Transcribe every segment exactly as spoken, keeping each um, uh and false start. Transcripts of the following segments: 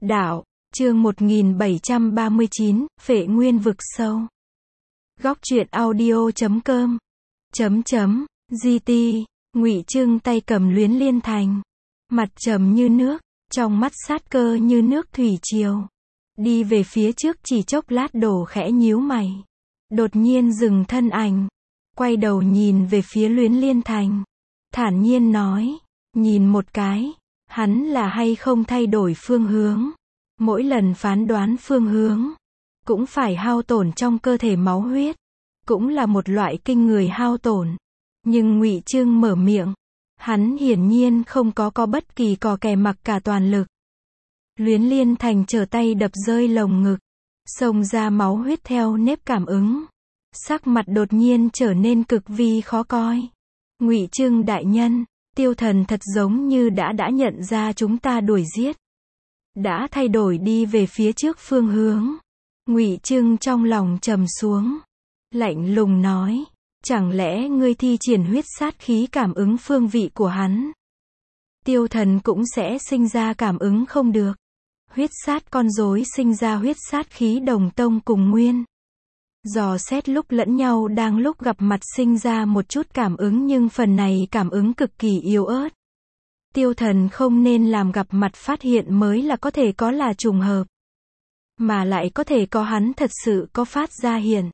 Đạo, chương một nghìn bảy trăm ba mươi chín, Phệ Nguyên vực sâu. Góc truyện audio chấm com. Chấm chấm, giê tê, Ngụy Trưng tay cầm Luyến Liên Thành. Mặt trầm như nước, trong mắt sát cơ như nước thủy triều. Đi về phía trước chỉ chốc lát đổ khẽ nhíu mày. Đột nhiên dừng thân ảnh. Quay đầu nhìn về phía Luyến Liên Thành. Thản nhiên nói, nhìn một cái, hắn là hay không thay đổi phương hướng. Mỗi lần phán đoán phương hướng, cũng phải hao tổn trong cơ thể máu huyết. Cũng là một loại kinh người hao tổn. Nhưng Ngụy Trưng mở miệng. Hắn hiển nhiên không có có bất kỳ cò kè mặc cả toàn lực. Luyến Liên Thành trở tay đập rơi lồng ngực. Xông ra máu huyết theo nếp cảm ứng. Sắc mặt đột nhiên trở nên cực vi khó coi. Ngụy Trưng đại nhân, Tiêu Thần thật giống như đã đã nhận ra chúng ta đuổi giết. Đã thay đổi đi về phía trước phương hướng. Ngụy Trưng trong lòng trầm xuống. Lạnh lùng nói, chẳng lẽ ngươi thi triển huyết sát khí cảm ứng phương vị của hắn? Tiêu Thần cũng sẽ sinh ra cảm ứng không được. Huyết sát con rối sinh ra huyết sát khí đồng tông cùng nguyên. Dò xét lúc lẫn nhau đang lúc gặp mặt sinh ra một chút cảm ứng nhưng phần này cảm ứng cực kỳ yếu ớt. Tiêu Thần không nên làm gặp mặt phát hiện mới là có thể có là trùng hợp. Mà lại có thể có hắn thật sự có phát ra hiện.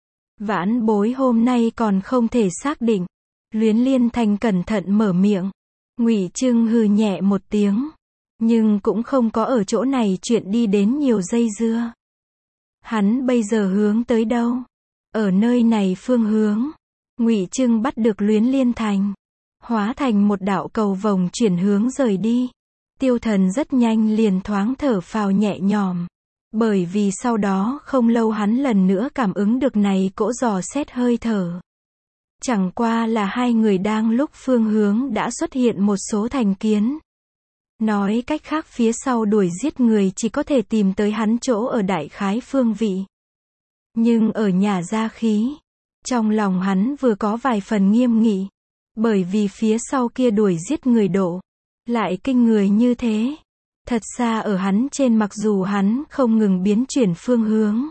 Vãn bối hôm nay còn không thể xác định. Luyến Liên Thành cẩn thận mở miệng. Ngụy Trưng hừ nhẹ một tiếng. Nhưng cũng không có ở chỗ này chuyện đi đến nhiều dây dưa. Hắn bây giờ hướng tới đâu? Ở nơi này phương hướng. Ngụy Trưng bắt được Luyến Liên Thành. Hóa thành một đạo cầu vồng chuyển hướng rời đi. Tiêu Thần rất nhanh liền thoáng thở phào nhẹ nhõm. Bởi vì sau đó không lâu hắn lần nữa cảm ứng được này cỗ dò xét hơi thở. Chẳng qua là hai người đang lúc phương hướng đã xuất hiện một số thành kiến. Nói cách khác phía sau đuổi giết người chỉ có thể tìm tới hắn chỗ ở đại khái phương vị. Nhưng ở nhà gia khí, trong lòng hắn vừa có vài phần nghiêm nghị. Bởi vì phía sau kia đuổi giết người độ, lại kinh người như thế. Thật xa ở hắn trên mặc dù hắn không ngừng biến chuyển phương hướng.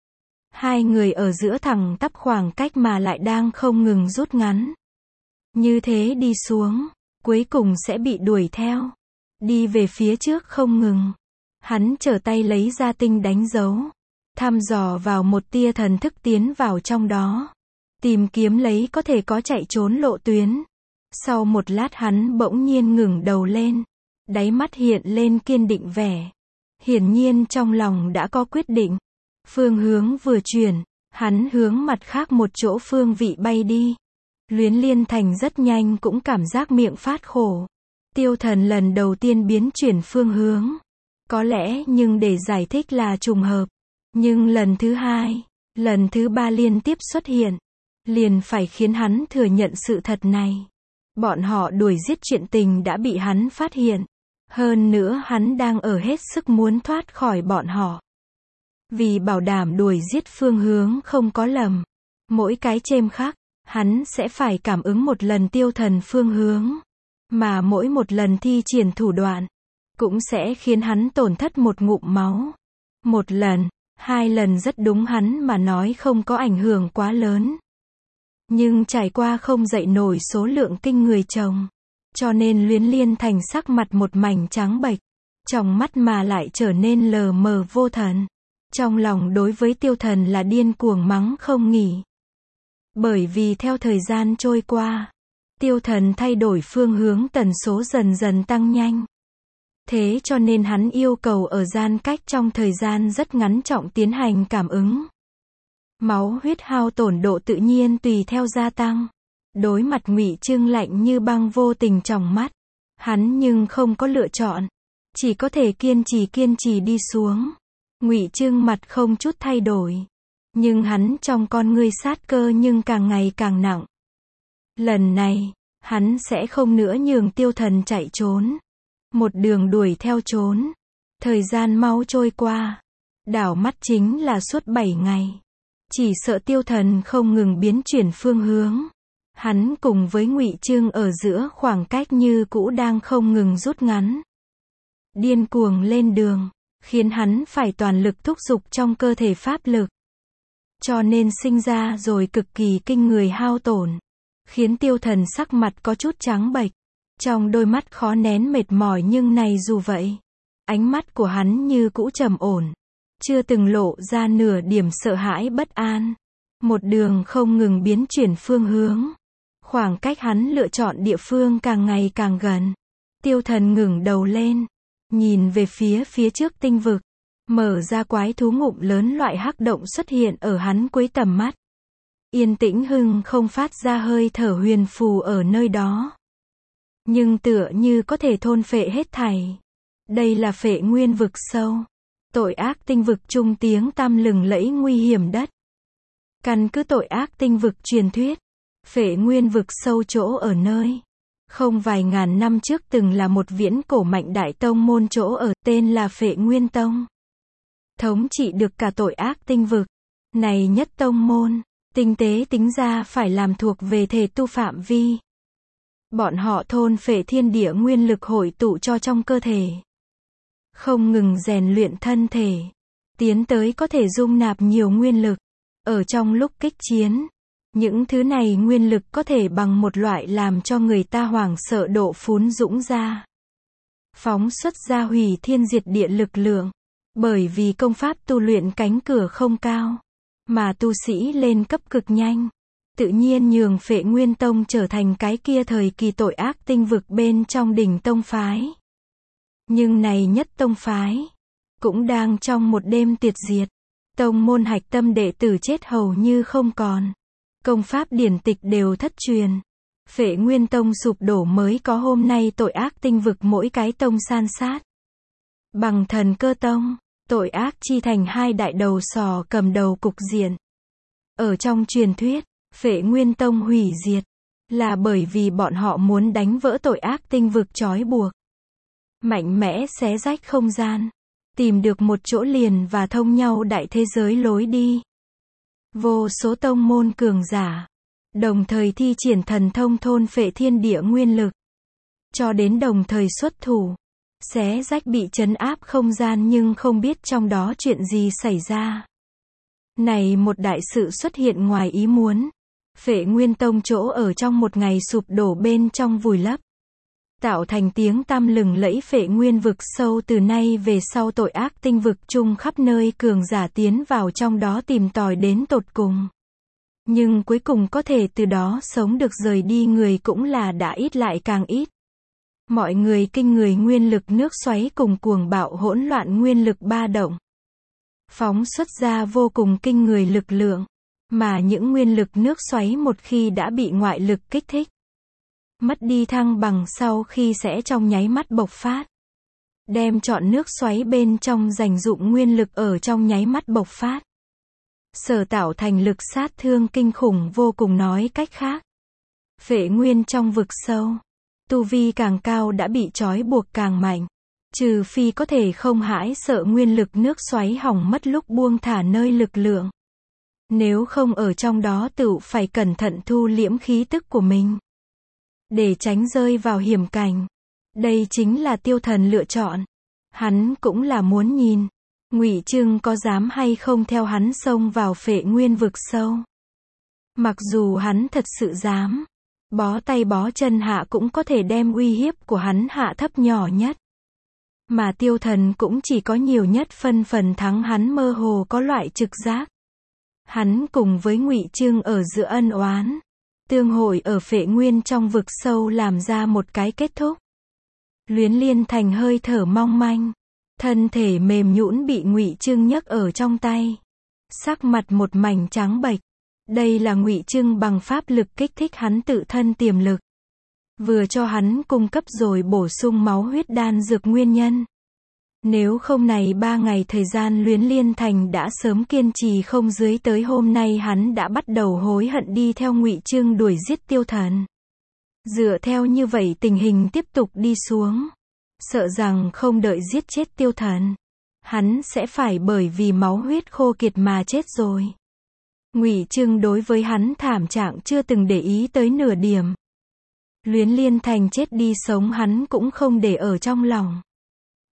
Hai người ở giữa thẳng tắp khoảng cách mà lại đang không ngừng rút ngắn. Như thế đi xuống, cuối cùng sẽ bị đuổi theo. Đi về phía trước không ngừng. Hắn trở tay lấy ra tinh đánh dấu. Thăm dò vào một tia thần thức tiến vào trong đó. Tìm kiếm lấy có thể có chạy trốn lộ tuyến. Sau một lát hắn bỗng nhiên ngừng đầu lên. Đáy mắt hiện lên kiên định vẻ. Hiển nhiên trong lòng đã có quyết định. Phương hướng vừa chuyển, hắn hướng mặt khác một chỗ phương vị bay đi. Luyến Liên Thành rất nhanh cũng cảm giác miệng phát khổ. Tiêu Thần lần đầu tiên biến chuyển phương hướng. Có lẽ nhưng để giải thích là trùng hợp. Nhưng lần thứ hai, lần thứ ba liên tiếp xuất hiện. Liền phải khiến hắn thừa nhận sự thật này. Bọn họ đuổi giết chuyện tình đã bị hắn phát hiện. Hơn nữa hắn đang ở hết sức muốn thoát khỏi bọn họ. Vì bảo đảm đuổi giết phương hướng không có lầm. Mỗi cái chêm khắc, hắn sẽ phải cảm ứng một lần Tiêu Thần phương hướng. Mà mỗi một lần thi triển thủ đoạn, cũng sẽ khiến hắn tổn thất một ngụm máu. Một lần, hai lần rất đúng hắn mà nói không có ảnh hưởng quá lớn. Nhưng trải qua không dậy nổi số lượng kinh người chồng. Cho nên Luyến Liên Thành sắc mặt một mảnh trắng bệch. Trong mắt mà lại trở nên lờ mờ vô thần. Trong lòng đối với Tiêu Thần là điên cuồng mắng không nghỉ. Bởi vì theo thời gian trôi qua, Tiêu Thần thay đổi phương hướng tần số dần dần tăng nhanh. Thế cho nên hắn yêu cầu ở gian cách trong thời gian rất ngắn trọng tiến hành cảm ứng. Máu huyết hao tổn độ tự nhiên tùy theo gia tăng. Đối mặt Ngụy Trưng lạnh như băng vô tình tròng mắt. Hắn nhưng không có lựa chọn. Chỉ có thể kiên trì kiên trì đi xuống. Ngụy Trưng mặt không chút thay đổi. Nhưng hắn trong con ngươi sát cơ nhưng càng ngày càng nặng. Lần này, hắn sẽ không nữa nhường Tiêu Thần chạy trốn. Một đường đuổi theo trốn. Thời gian mau trôi qua. Đảo mắt chính là suốt bảy ngày. Chỉ sợ Tiêu Thần không ngừng biến chuyển phương hướng. Hắn cùng với Ngụy Trưng ở giữa khoảng cách như cũ đang không ngừng rút ngắn. Điên cuồng lên đường. khiến hắn phải toàn lực thúc giục trong cơ thể pháp lực. Cho nên sinh ra rồi cực kỳ kinh người hao tổn, khiến Tiêu Thần sắc mặt có chút trắng bệch, trong đôi mắt khó nén mệt mỏi, nhưng này dù vậy, ánh mắt của hắn như cũ trầm ổn, chưa từng lộ ra nửa điểm sợ hãi bất an, một đường không ngừng biến chuyển phương hướng. Khoảng cách hắn lựa chọn địa phương càng ngày càng gần. Tiêu Thần ngẩng đầu lên, nhìn về phía phía trước tinh vực, mở ra quái thú ngụm lớn loại hắc động xuất hiện ở hắn cuối tầm mắt. Yên tĩnh hưng không phát ra hơi thở huyền phù ở nơi đó, nhưng tựa như có thể thôn phệ hết thảy. Đây là Phệ Nguyên vực sâu, tội ác tinh vực trung tiếng tăm lừng lẫy nguy hiểm đất. Căn cứ tội ác tinh vực truyền thuyết, Phệ Nguyên vực sâu chỗ ở nơi không vài ngàn năm trước từng là một viễn cổ mạnh đại tông môn chỗ ở, tên là Phệ Nguyên Tông, thống trị được cả tội ác tinh vực. Này nhất tông môn, tinh tế tính ra phải làm thuộc về thể tu phạm vi. Bọn họ thôn phệ thiên địa nguyên lực hội tụ cho trong cơ thể, không ngừng rèn luyện thân thể, tiến tới có thể dung nạp nhiều nguyên lực. Ở trong lúc kích chiến, những thứ này nguyên lực có thể bằng một loại làm cho người ta hoảng sợ độ phún dũng ra, phóng xuất ra hủy thiên diệt địa lực lượng. Bởi vì công pháp tu luyện cánh cửa không cao, mà tu sĩ lên cấp cực nhanh, tự nhiên nhường Phệ Nguyên Tông trở thành cái kia thời kỳ tội ác tinh vực bên trong đỉnh tông phái. Nhưng này nhất tông phái cũng đang trong một đêm tuyệt diệt. Tông môn hạch tâm đệ tử chết hầu như không còn, công pháp điển tịch đều thất truyền. Phệ Nguyên Tông sụp đổ mới có hôm nay tội ác tinh vực mỗi cái tông san sát. Bằng Thần Cơ Tông, tội ác chi thành hai đại đầu sò cầm đầu cục diện. Ở trong truyền thuyết, Phệ Nguyên Tông hủy diệt là bởi vì bọn họ muốn đánh vỡ tội ác tinh vực trói buộc, mạnh mẽ xé rách không gian, tìm được một chỗ liền và thông nhau đại thế giới lối đi. Vô số tông môn cường giả đồng thời thi triển thần thông thôn phệ thiên địa nguyên lực, cho đến đồng thời xuất thủ xé rách bị trấn áp không gian, nhưng không biết trong đó chuyện gì xảy ra. Này một đại sự xuất hiện ngoài ý muốn. Phệ Nguyên Tông chỗ ở trong một ngày sụp đổ bên trong vùi lấp, tạo thành tiếng tăm lừng lẫy Phệ Nguyên vực sâu. Từ nay về sau tội ác tinh vực chung khắp nơi cường giả tiến vào trong đó tìm tòi đến tột cùng. Nhưng cuối cùng có thể từ đó sống được rời đi người cũng là đã ít lại càng ít. Mọi người kinh người nguyên lực nước xoáy cùng cuồng bạo hỗn loạn nguyên lực ba động, phóng xuất ra vô cùng kinh người lực lượng. Mà những nguyên lực nước xoáy một khi đã bị ngoại lực kích thích, mất đi thăng bằng sau khi sẽ trong nháy mắt bộc phát, đem trọn nước xoáy bên trong dành dụm nguyên lực ở trong nháy mắt bộc phát, sở tạo thành lực sát thương kinh khủng vô cùng. Nói cách khác, Phệ Nguyên trong vực sâu, tu vi càng cao đã bị trói buộc càng mạnh, trừ phi có thể không hãi sợ nguyên lực nước xoáy hỏng mất lúc buông thả nơi lực lượng. Nếu không ở trong đó tự phải cẩn thận thu liễm khí tức của mình, để tránh rơi vào hiểm cảnh. Đây chính là Tiêu Thần lựa chọn. Hắn cũng là muốn nhìn Ngụy Trưng có dám hay không theo hắn xông vào Phệ Nguyên vực sâu. Mặc dù hắn thật sự dám, bó tay bó chân hạ cũng có thể đem uy hiếp của hắn hạ thấp nhỏ nhất. Mà Tiêu Thần cũng chỉ có nhiều nhất phân phần thắng, hắn mơ hồ có loại trực giác. Hắn cùng với Ngụy Trưng ở giữa ân oán, tương hội ở Phệ Nguyên trong vực sâu làm ra một cái kết thúc. Luyến Liên Thành hơi thở mong manh, thân thể mềm nhũn bị Ngụy Trưng nhấc ở trong tay, sắc mặt một mảnh trắng bệch. Đây là Ngụy Trưng bằng pháp lực kích thích hắn tự thân tiềm lực, vừa cho hắn cung cấp rồi bổ sung máu huyết đan dược nguyên nhân. Nếu không này ba ngày thời gian Luyến Liên Thành đã sớm kiên trì không dưới tới hôm nay, hắn đã bắt đầu hối hận đi theo Ngụy Trưng đuổi giết Tiêu Thần. Dựa theo như vậy tình hình tiếp tục đi xuống, sợ rằng không đợi giết chết Tiêu Thần, hắn sẽ phải bởi vì máu huyết khô kiệt mà chết rồi. Ngụy Trưng đối với hắn thảm trạng chưa từng để ý tới nửa điểm. Luyến Liên Thành chết đi sống hắn cũng không để ở trong lòng.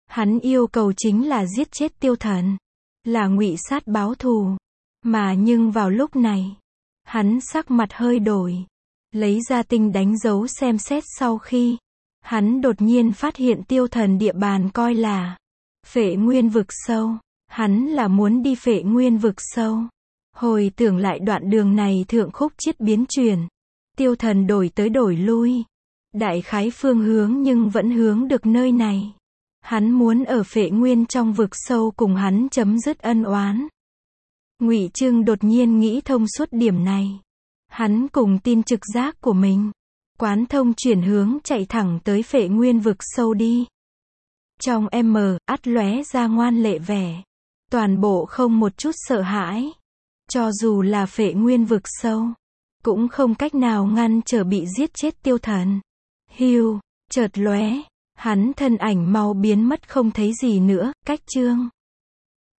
Hắn yêu cầu chính là giết chết Tiêu Thần, là ngụy sát báo thù. Mà nhưng vào lúc này, hắn sắc mặt hơi đổi, lấy ra tinh đánh dấu xem xét sau khi, hắn đột nhiên phát hiện Tiêu Thần địa bàn coi là Phệ Nguyên vực sâu. Hắn là muốn đi Phệ Nguyên vực sâu. Hồi tưởng lại đoạn đường này thượng khúc chiết biến chuyển, Tiêu Thần đổi tới đổi lui, đại khái phương hướng nhưng vẫn hướng được nơi này. Hắn muốn ở Phệ Nguyên trong vực sâu cùng hắn chấm dứt ân oán. Ngụy Trưng đột nhiên nghĩ thông suốt điểm này. Hắn cùng tin trực giác của mình, quán thông chuyển hướng chạy thẳng tới Phệ Nguyên vực sâu đi. Trong M, ắt lóe ra ngoan lệ vẻ, toàn bộ không một chút sợ hãi. Cho dù là Phệ Nguyên vực sâu, cũng không cách nào ngăn trở bị giết chết Tiêu Thần. Hưu, chợt lóe, hắn thân ảnh mau biến mất không thấy gì nữa, cách chương.